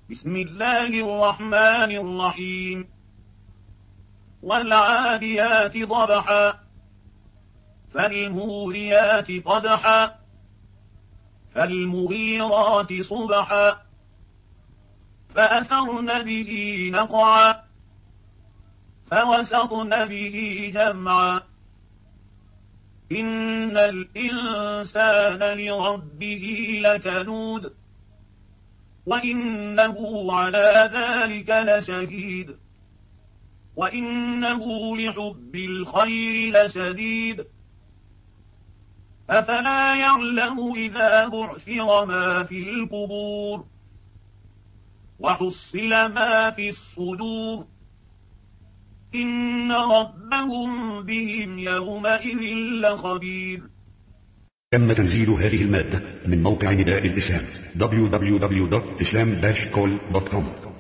بسم الله الرحمن الرحيم. والعاديات ضبحا فالموريات قدحا فالمغيرات صبحا فأثرن به نقعا فوسطن به جمعا إن الإنسان لربه لكنود وإنه على ذلك لشهيد وإنه لحب الخير لشديد أفلا يعلم إذا بعثر ما في القبور وحصل ما في الصدور إن ربهم بهم يومئذ لخبير. تم تنزيل هذه المادة من موقع نداء الإسلام www.islam-call.com.